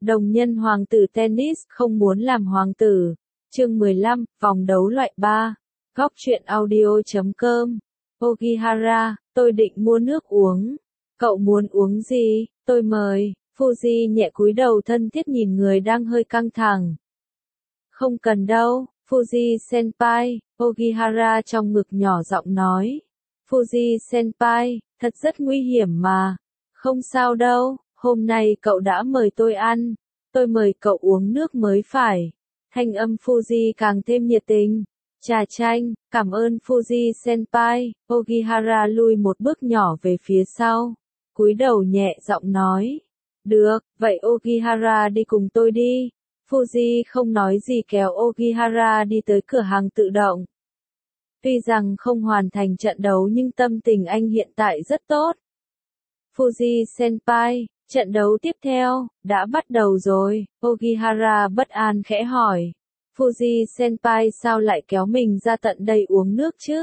Đồng nhân hoàng tử tennis không muốn làm hoàng tử. Chương 15, vòng đấu loại 3. Góc truyện audio.com. Ogihara, tôi định mua nước uống. Cậu muốn uống gì? Tôi mời. Fuji nhẹ cúi đầu thân thiết nhìn người đang hơi căng thẳng. Không cần đâu, Fuji senpai, Ogihara trong ngực nhỏ giọng nói. Fuji senpai, thật rất nguy hiểm mà. Không sao đâu, hôm nay cậu đã mời tôi ăn. Tôi mời cậu uống nước mới phải. Thanh âm Fuji càng thêm nhiệt tình. Trà chanh, cảm ơn Fuji senpai. Ogihara lui một bước nhỏ về phía sau. Cúi đầu nhẹ giọng nói. Được, vậy Ogihara đi cùng tôi đi. Fuji không nói gì kéo Ogihara đi tới cửa hàng tự động. Tuy rằng không hoàn thành trận đấu nhưng tâm tình anh hiện tại rất tốt. Fuji senpai, trận đấu tiếp theo, đã bắt đầu rồi. Ogihara bất an khẽ hỏi. Fuji senpai sao lại kéo mình ra tận đây uống nước chứ?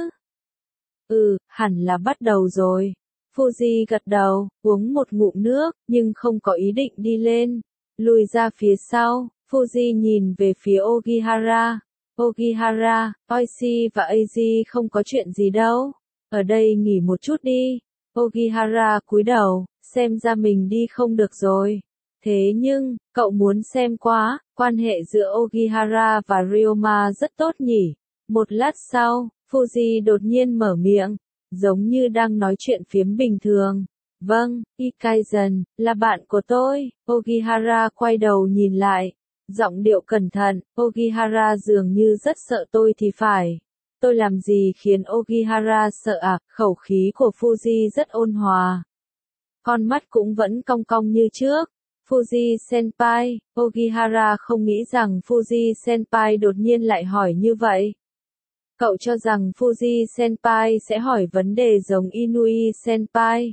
Hẳn là bắt đầu rồi. Fuji gật đầu, uống một ngụm nước, nhưng không có ý định đi lên. Lùi ra phía sau, Fuji nhìn về phía Ogihara. Ogihara, Oishi và Eiji không có chuyện gì đâu. Ở đây nghỉ một chút đi. Ogihara cúi đầu, xem ra mình đi không được rồi. Thế nhưng, cậu muốn xem quá, quan hệ giữa Ogihara và Ryoma rất tốt nhỉ. Một lát sau, Fuji đột nhiên mở miệng, giống như đang nói chuyện phiếm bình thường. Vâng, Ikaizen, là bạn của tôi. Ogihara quay đầu nhìn lại. Giọng điệu cẩn thận, Ogihara dường như rất sợ tôi thì phải. Tôi làm gì khiến Ogihara sợ à? Khẩu khí của Fuji rất ôn hòa. Con mắt cũng vẫn cong cong như trước. Fuji senpai, Ogihara không nghĩ rằng Fuji senpai đột nhiên lại hỏi như vậy. Cậu cho rằng Fuji senpai sẽ hỏi vấn đề giống Inui senpai.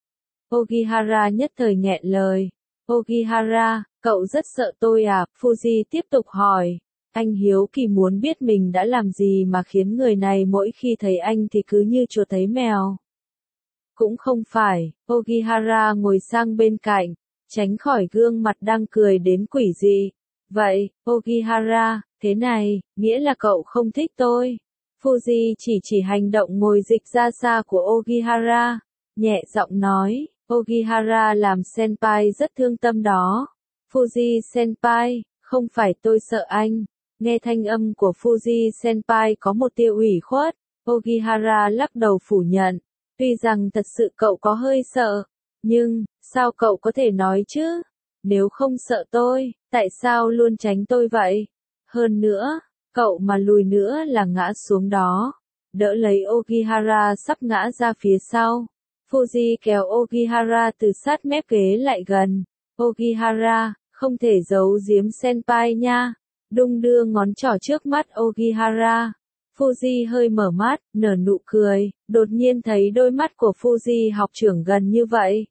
Ogihara nhất thời nghẹn lời. Ogihara, cậu rất sợ tôi à? Fuji tiếp tục hỏi. Anh hiếu kỳ muốn biết mình đã làm gì mà khiến người này mỗi khi thấy anh thì cứ như chuột thấy mèo. Cũng không phải, Ogihara ngồi sang bên cạnh, tránh khỏi gương mặt đang cười đến quỷ dị. Vậy, Ogihara, thế này, nghĩa là cậu không thích tôi. Fuji chỉ hành động ngồi dịch ra xa của Ogihara, nhẹ giọng nói, Ogihara làm senpai rất thương tâm đó. Fuji senpai, không phải tôi sợ anh. Nghe thanh âm của Fuji senpai có một tia ủy khuất, Ogihara lắc đầu phủ nhận. Tuy rằng thật sự cậu có hơi sợ, nhưng, sao cậu có thể nói chứ? Nếu không sợ tôi, tại sao luôn tránh tôi vậy? Hơn nữa, cậu mà lùi nữa là ngã xuống đó. Đỡ lấy Ogihara sắp ngã ra phía sau. Fuji kéo Ogihara từ sát mép ghế lại gần. Ogihara, không thể giấu giếm senpai nha. Đung đưa ngón trỏ trước mắt Ogihara. Fuji hơi mở mắt, nở nụ cười, đột nhiên thấy đôi mắt của Fuji học trưởng gần như vậy.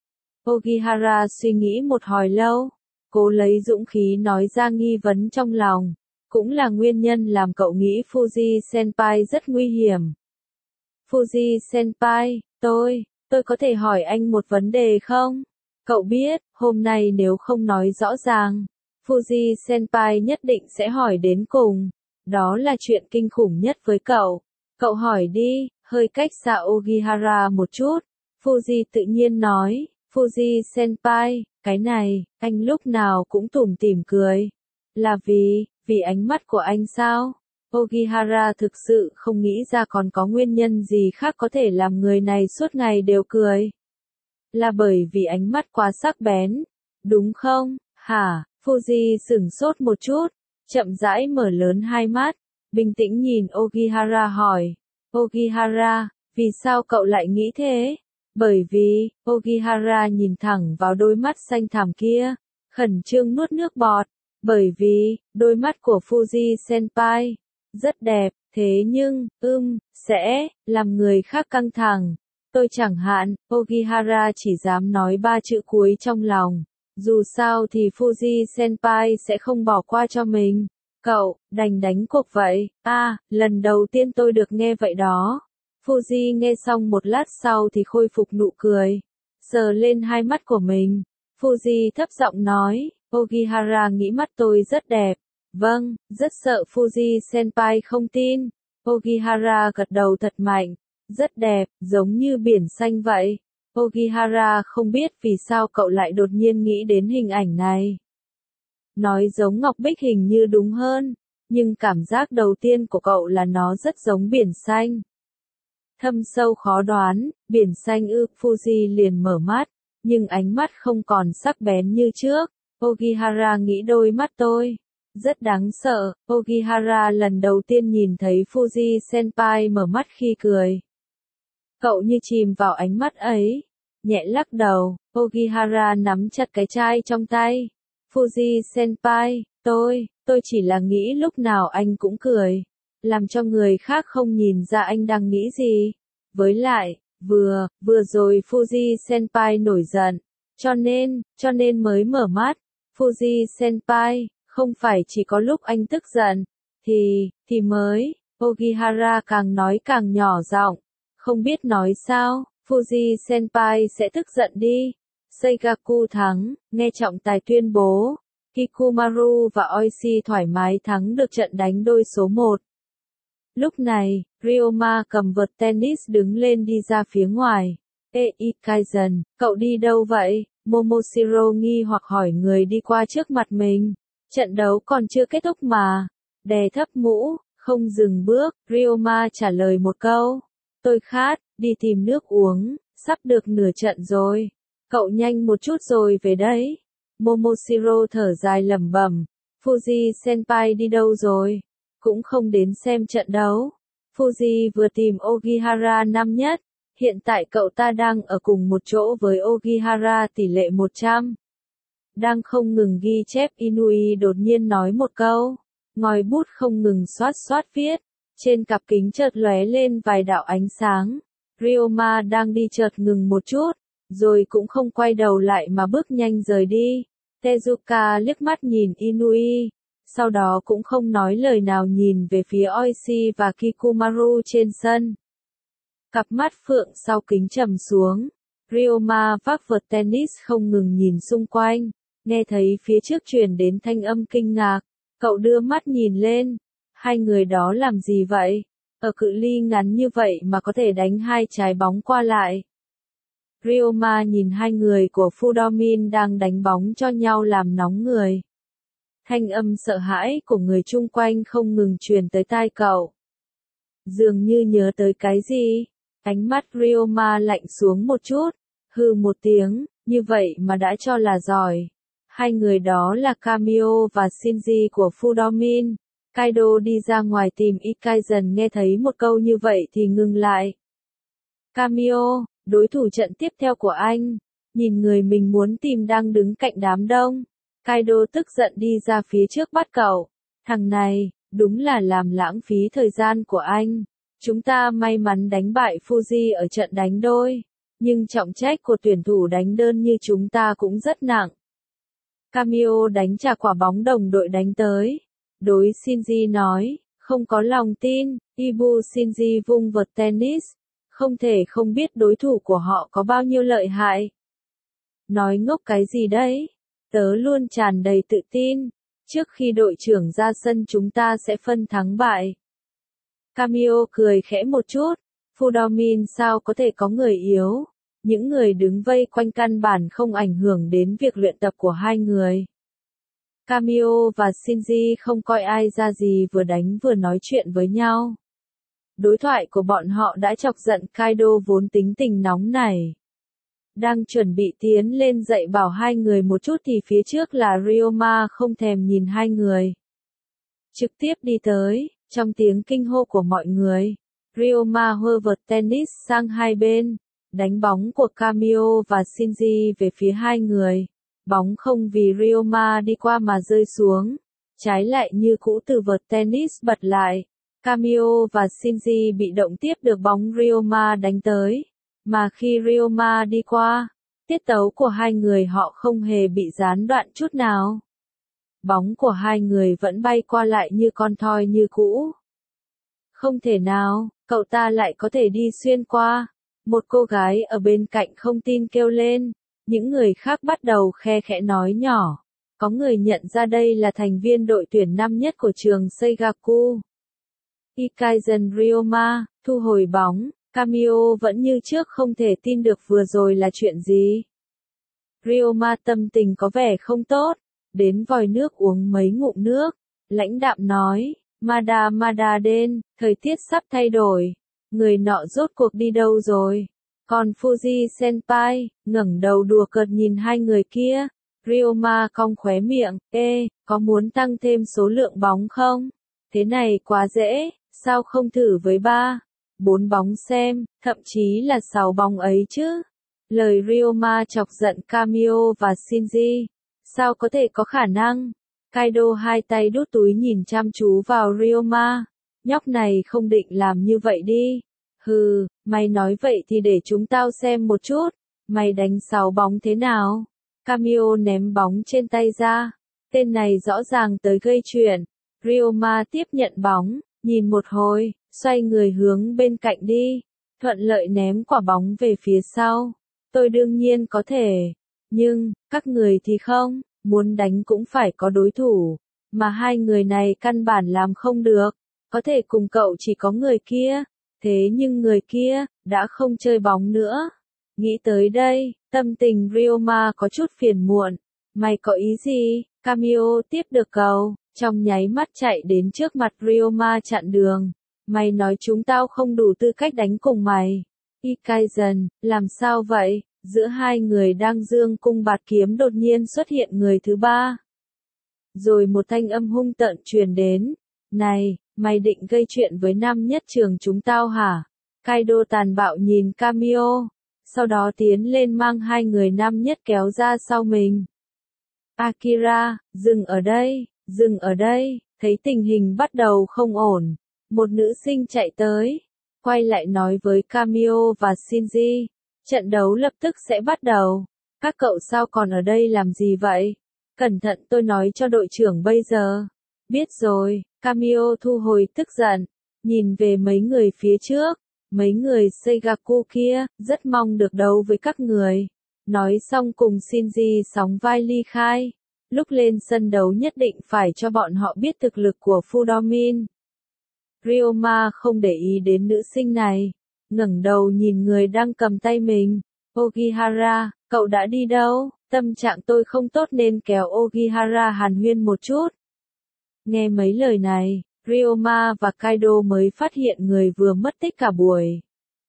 Ogihara suy nghĩ một hồi lâu, cố lấy dũng khí nói ra nghi vấn trong lòng. Cũng là nguyên nhân làm cậu nghĩ Fuji senpai rất nguy hiểm. Fuji senpai, tôi có thể hỏi anh một vấn đề không? Cậu biết, hôm nay nếu không nói rõ ràng, Fuji senpai nhất định sẽ hỏi đến cùng. Đó là chuyện kinh khủng nhất với cậu. Cậu hỏi đi, hơi cách xa Ogihara một chút. Fuji tự nhiên nói, Fuji senpai, cái này, anh lúc nào cũng tủm tỉm cười. Là vì ánh mắt của anh sao? Ogihara thực sự không nghĩ ra còn có nguyên nhân gì khác có thể làm người này suốt ngày đều cười. Là bởi vì ánh mắt quá sắc bén, đúng không? Hả? Fuji sửng sốt một chút, chậm rãi mở lớn hai mắt, bình tĩnh nhìn Ogihara hỏi. Ogihara, vì sao cậu lại nghĩ thế? Bởi vì, Ogihara nhìn thẳng vào đôi mắt xanh thẳm kia, khẩn trương nuốt nước bọt. Bởi vì, đôi mắt của Fuji senpai rất đẹp, thế nhưng, sẽ làm người khác căng thẳng. Tôi chẳng hạn, Ogihara chỉ dám nói 3 chữ cuối trong lòng. Dù sao thì Fuji senpai sẽ không bỏ qua cho mình. Cậu, đành đánh cuộc vậy. Lần đầu tiên tôi được nghe vậy đó. Fuji nghe xong một lát sau thì khôi phục nụ cười. Sờ lên hai mắt của mình. Fuji thấp giọng nói, Ogihara nghĩ mắt tôi rất đẹp. Vâng, rất sợ Fuji Senpai không tin. Ogihara gật đầu thật mạnh. Rất đẹp, giống như biển xanh vậy. Ogihara không biết vì sao cậu lại đột nhiên nghĩ đến hình ảnh này. Nói giống ngọc bích hình như đúng hơn, nhưng cảm giác đầu tiên của cậu là nó rất giống biển xanh. Thâm sâu khó đoán, biển xanh ư, Fuji liền mở mắt, nhưng ánh mắt không còn sắc bén như trước. Ogihara nghĩ đôi mắt tôi rất đáng sợ. Ogihara lần đầu tiên nhìn thấy Fuji Senpai mở mắt khi cười. Cậu như chìm vào ánh mắt ấy, nhẹ lắc đầu. Ogihara nắm chặt cái chai trong tay. Fuji Senpai, tôi chỉ là nghĩ lúc nào anh cũng cười, làm cho người khác không nhìn ra anh đang nghĩ gì. Với lại, vừa rồi Fuji Senpai nổi giận, cho nên mới mở mắt. Fuji Senpai, không phải chỉ có lúc anh tức giận, thì mới. Ogihara càng nói càng nhỏ giọng, không biết nói sao, Fuji Senpai sẽ tức giận đi. Seigaku thắng, nghe trọng tài tuyên bố. Kikumaru và Oishi thoải mái thắng được trận đánh đôi số 1. Lúc này, Ryoma cầm vợt tennis đứng lên đi ra phía ngoài. Ê Ikaizen, cậu đi đâu vậy? Momoshiro nghi hoặc hỏi người đi qua trước mặt mình. Trận đấu còn chưa kết thúc mà. Đè thấp mũ, không dừng bước, Ryoma trả lời một câu. Tôi khát, đi tìm nước uống, sắp được nửa trận rồi. Cậu nhanh một chút rồi về đấy. Momoshiro thở dài lẩm bẩm. Fuji Senpai đi đâu rồi? Cũng không đến xem trận đấu. Fuji vừa tìm Ogihara năm nhất. Hiện tại cậu ta đang ở cùng một chỗ với Ogihara tỷ lệ 100. Đang không ngừng ghi chép Inui đột nhiên nói một câu. Ngòi bút không ngừng xoát viết. Trên cặp kính chợt lóe lên vài đạo ánh sáng. Ryoma đang đi chợt ngừng một chút, rồi cũng không quay đầu lại mà bước nhanh rời đi. Tezuka liếc mắt nhìn Inui, sau đó cũng không nói lời nào nhìn về phía Oishi và Kikumaru trên sân. Cặp mắt phượng sau kính trầm xuống. Ryoma vác vợt tennis không ngừng nhìn xung quanh, nghe thấy phía trước truyền đến thanh âm kinh ngạc. Cậu đưa mắt nhìn lên. Hai người đó làm gì vậy? Ở cự ly ngắn như vậy mà có thể đánh hai trái bóng qua lại. Ryoma nhìn hai người của Fudomin đang đánh bóng cho nhau làm nóng người. Thanh âm sợ hãi của người chung quanh không ngừng truyền tới tai cậu. Dường như nhớ tới cái gì, ánh mắt Ryoma lạnh xuống một chút, hừ một tiếng, như vậy mà đã cho là giỏi. Hai người đó là Kamio và Shinji của Fudomin. Kaido đi ra ngoài tìm Ikaizen nghe thấy một câu như vậy thì ngừng lại. Kamio, đối thủ trận tiếp theo của anh, nhìn người mình muốn tìm đang đứng cạnh đám đông. Kaido tức giận đi ra phía trước bắt cậu. Thằng này, đúng là làm lãng phí thời gian của anh. Chúng ta may mắn đánh bại Fuji ở trận đánh đôi, nhưng trọng trách của tuyển thủ đánh đơn như chúng ta cũng rất nặng. Kamio đánh trả quả bóng đồng đội đánh tới. Đối Shinji nói, không có lòng tin. Ibu Shinji vung vợt tennis, không thể không biết đối thủ của họ có bao nhiêu lợi hại. Nói ngốc cái gì đấy? Tớ luôn tràn đầy tự tin. Trước khi đội trưởng ra sân chúng ta sẽ phân thắng bại. Kamio cười khẽ một chút. Fudomin sao có thể có người yếu? Những người đứng vây quanh căn bản không ảnh hưởng đến việc luyện tập của hai người. Kamio và Shinji không coi ai ra gì vừa đánh vừa nói chuyện với nhau. Đối thoại của bọn họ đã chọc giận Kaido vốn tính tình nóng nảy. Đang chuẩn bị tiến lên dạy bảo hai người một chút thì phía trước là Ryoma không thèm nhìn hai người. Trực tiếp đi tới, trong tiếng kinh hô của mọi người. Ryoma hơ vợt tennis sang hai bên, đánh bóng của Kamio và Shinji về phía hai người. Bóng không vì Ryoma đi qua mà rơi xuống, trái lại như cũ từ vợt tennis bật lại. Kamio và Shinji bị động tiếp được bóng Ryoma đánh tới, mà khi Ryoma đi qua, tiết tấu của hai người họ không hề bị gián đoạn chút nào. Bóng của hai người vẫn bay qua lại như con thoi như cũ. Không thể nào, cậu ta lại có thể đi xuyên qua. Một cô gái ở bên cạnh không tin kêu lên. Những người khác bắt đầu khe khẽ nói nhỏ. Có người nhận ra đây là thành viên đội tuyển năm nhất của trường Seigaku. Ikaisen Ryoma, thu hồi bóng, Kamio vẫn như trước không thể tin được vừa rồi là chuyện gì. Ryoma tâm tình có vẻ không tốt, đến vòi nước uống mấy ngụm nước, lãnh đạm nói, Mada Den, thời tiết sắp thay đổi, người nọ rốt cuộc đi đâu rồi? Còn Fuji Senpai, ngẩng đầu đùa cợt nhìn hai người kia, Ryoma cong khóe miệng, có muốn tăng thêm số lượng bóng không? Thế này quá dễ, sao không thử với 3, 4 bóng xem, thậm chí là 6 bóng ấy chứ? Lời Ryoma chọc giận Kamio và Shinji. Sao có thể có khả năng? Kaido hai tay đút túi nhìn chăm chú vào Ryoma. Nhóc này không định làm như vậy đi. Hừ, mày nói vậy thì để chúng tao xem một chút. Mày đánh 6 bóng thế nào? Kamio ném bóng trên tay ra. Tên này rõ ràng tới gây chuyện. Ryoma tiếp nhận bóng, nhìn một hồi, xoay người hướng bên cạnh đi. Thuận lợi ném quả bóng về phía sau. Tôi đương nhiên có thể. Nhưng, các người thì không, muốn đánh cũng phải có đối thủ. Mà hai người này căn bản làm không được. Có thể cùng cậu chỉ có người kia. Thế nhưng người kia, đã không chơi bóng nữa. Nghĩ tới đây, tâm tình Ryoma có chút phiền muộn. Mày có ý gì? Kamio tiếp được cầu, trong nháy mắt chạy đến trước mặt Ryoma chặn đường. Mày nói chúng tao không đủ tư cách đánh cùng mày. Ikaisen, làm sao vậy? Giữa hai người đang dương cung bạt kiếm đột nhiên xuất hiện người thứ ba. Rồi một thanh âm hung tợn truyền đến. Này, mày định gây chuyện với năm nhất trường chúng tao hả? Kaido tàn bạo nhìn Kamio. Sau đó tiến lên mang hai người năm nhất kéo ra sau mình. Akira, dừng ở đây, thấy tình hình bắt đầu không ổn. Một nữ sinh chạy tới, quay lại nói với Kamio và Shinji. Trận đấu lập tức sẽ bắt đầu. Các cậu sao còn ở đây làm gì vậy? Cẩn thận tôi nói cho đội trưởng bây giờ. Biết rồi, Kamio thu hồi tức giận. Nhìn về mấy người phía trước. Mấy người Seigaku kia, rất mong được đấu với các người. Nói xong cùng Shinji sóng vai ly khai. Lúc lên sân đấu nhất định phải cho bọn họ biết thực lực của Fudomin. Ryoma không để ý đến nữ sinh này. Ngẩng đầu nhìn người đang cầm tay mình. Ogihara, cậu đã đi đâu? Tâm trạng tôi không tốt nên kéo Ogihara hàn huyên một chút. Nghe mấy lời này, Ryoma và Kaido mới phát hiện người vừa mất tích cả buổi.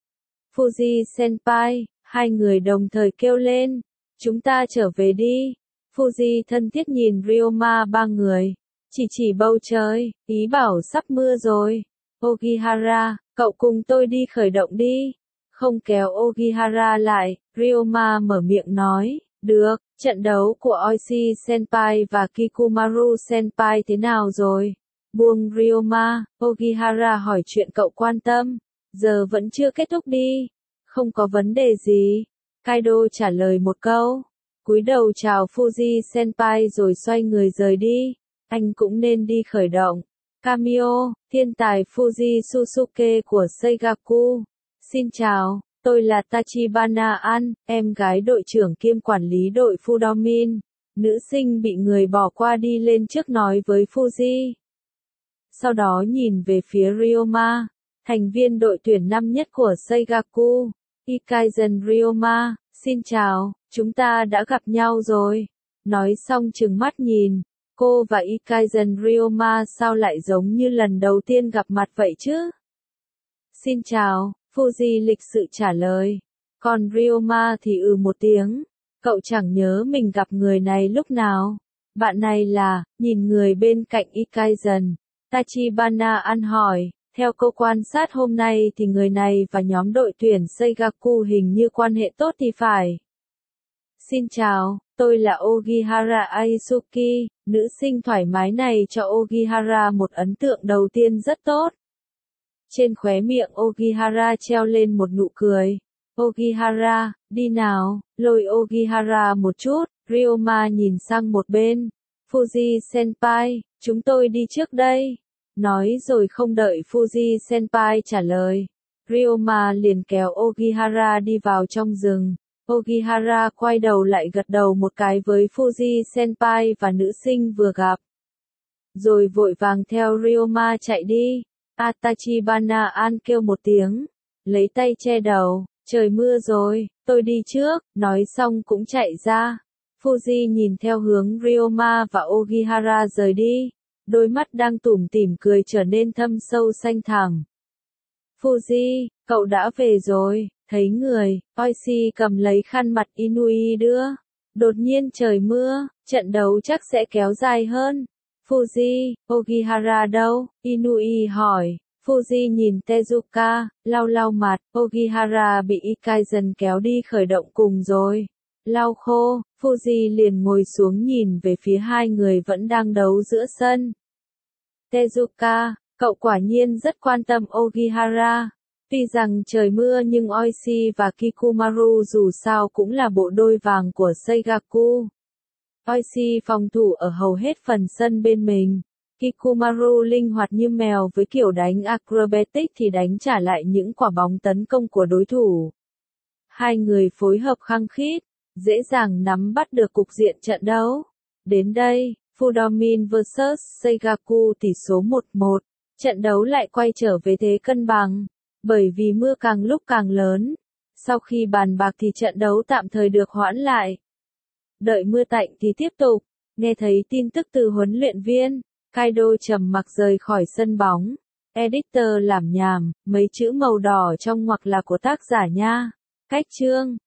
Fuji Senpai, hai người đồng thời kêu lên. Chúng ta trở về đi. Fuji thân thiết nhìn Ryoma ba người. Chỉ bầu trời, ý bảo sắp mưa rồi. Ogihara, cậu cùng tôi đi khởi động đi. Không kéo Ogihara lại, Ryoma mở miệng nói. Được, trận đấu của Oishi Senpai và Kikumaru Senpai thế nào rồi? Buông Ryoma, Ogihara hỏi chuyện cậu quan tâm. Giờ vẫn chưa kết thúc đi. Không có vấn đề gì. Kaido trả lời một câu. Cúi đầu chào Fuji Senpai rồi xoay người rời đi. Anh cũng nên đi khởi động. Kamio, thiên tài Fuji Susuke của Seigaku. Xin chào, tôi là Tachibana An, em gái đội trưởng kiêm quản lý đội Fudomin. Nữ sinh bị người bỏ qua đi lên trước nói với Fuji. Sau đó nhìn về phía Ryoma, thành viên đội tuyển năm nhất của Seigaku. Ikaisen Ryoma, xin chào, chúng ta đã gặp nhau rồi. Nói xong trừng mắt nhìn, cô và Ikaisen Ryoma sao lại giống như lần đầu tiên gặp mặt vậy chứ? Xin chào, Fuji lịch sự trả lời. Còn Ryoma thì một tiếng. Cậu chẳng nhớ mình gặp người này lúc nào. Bạn này là, nhìn người bên cạnh Ikaisen. Tachibana An hỏi, theo câu quan sát hôm nay thì người này và nhóm đội tuyển Seigaku hình như quan hệ tốt thì phải. Xin chào, tôi là Ogihara Aisuki, nữ sinh thoải mái này cho Ogihara một ấn tượng đầu tiên rất tốt. Trên khóe miệng Ogihara treo lên một nụ cười. Ogihara, đi nào, lôi Ogihara một chút, Ryoma nhìn sang một bên. Fuji Senpai, chúng tôi đi trước đây. Nói rồi không đợi Fuji Senpai trả lời. Ryoma liền kéo Ogihara đi vào trong rừng. Ogihara quay đầu lại gật đầu một cái với Fuji Senpai và nữ sinh vừa gặp. Rồi vội vàng theo Ryoma chạy đi. Tachibana An kêu một tiếng, lấy tay che đầu, trời mưa rồi, tôi đi trước, nói xong cũng chạy ra. Fuji nhìn theo hướng Ryoma và Ogihara rời đi, đôi mắt đang tủm tỉm cười trở nên thâm sâu xanh thẳm. Fuji, cậu đã về rồi, thấy người, Oishi cầm lấy khăn mặt Inui đưa. Đột nhiên trời mưa, trận đấu chắc sẽ kéo dài hơn. Fuji, Ogihara đâu? Inui hỏi. Fuji nhìn Tezuka, lau lau mặt, Ogihara bị Ikaizen kéo đi khởi động cùng rồi. Lau khô, Fuji liền ngồi xuống nhìn về phía hai người vẫn đang đấu giữa sân. Tezuka, cậu quả nhiên rất quan tâm Ogihara. Tuy rằng trời mưa nhưng Oishi và Kikumaru dù sao cũng là bộ đôi vàng của Seigaku. Oishi phòng thủ ở hầu hết phần sân bên mình. Kikumaru linh hoạt như mèo với kiểu đánh acrobatic thì đánh trả lại những quả bóng tấn công của đối thủ. Hai người phối hợp khăng khít, dễ dàng nắm bắt được cục diện trận đấu. Đến đây, Fudomin vs Seigaku tỷ số 1-1, trận đấu lại quay trở về thế cân bằng, bởi vì mưa càng lúc càng lớn. Sau khi bàn bạc thì trận đấu tạm thời được hoãn lại. Đợi mưa tạnh thì tiếp tục, nghe thấy tin tức từ huấn luyện viên, Kaido trầm mặc rời khỏi sân bóng. Editor làm nhảm, mấy chữ màu đỏ trong ngoặc là của tác giả nha. Cách chương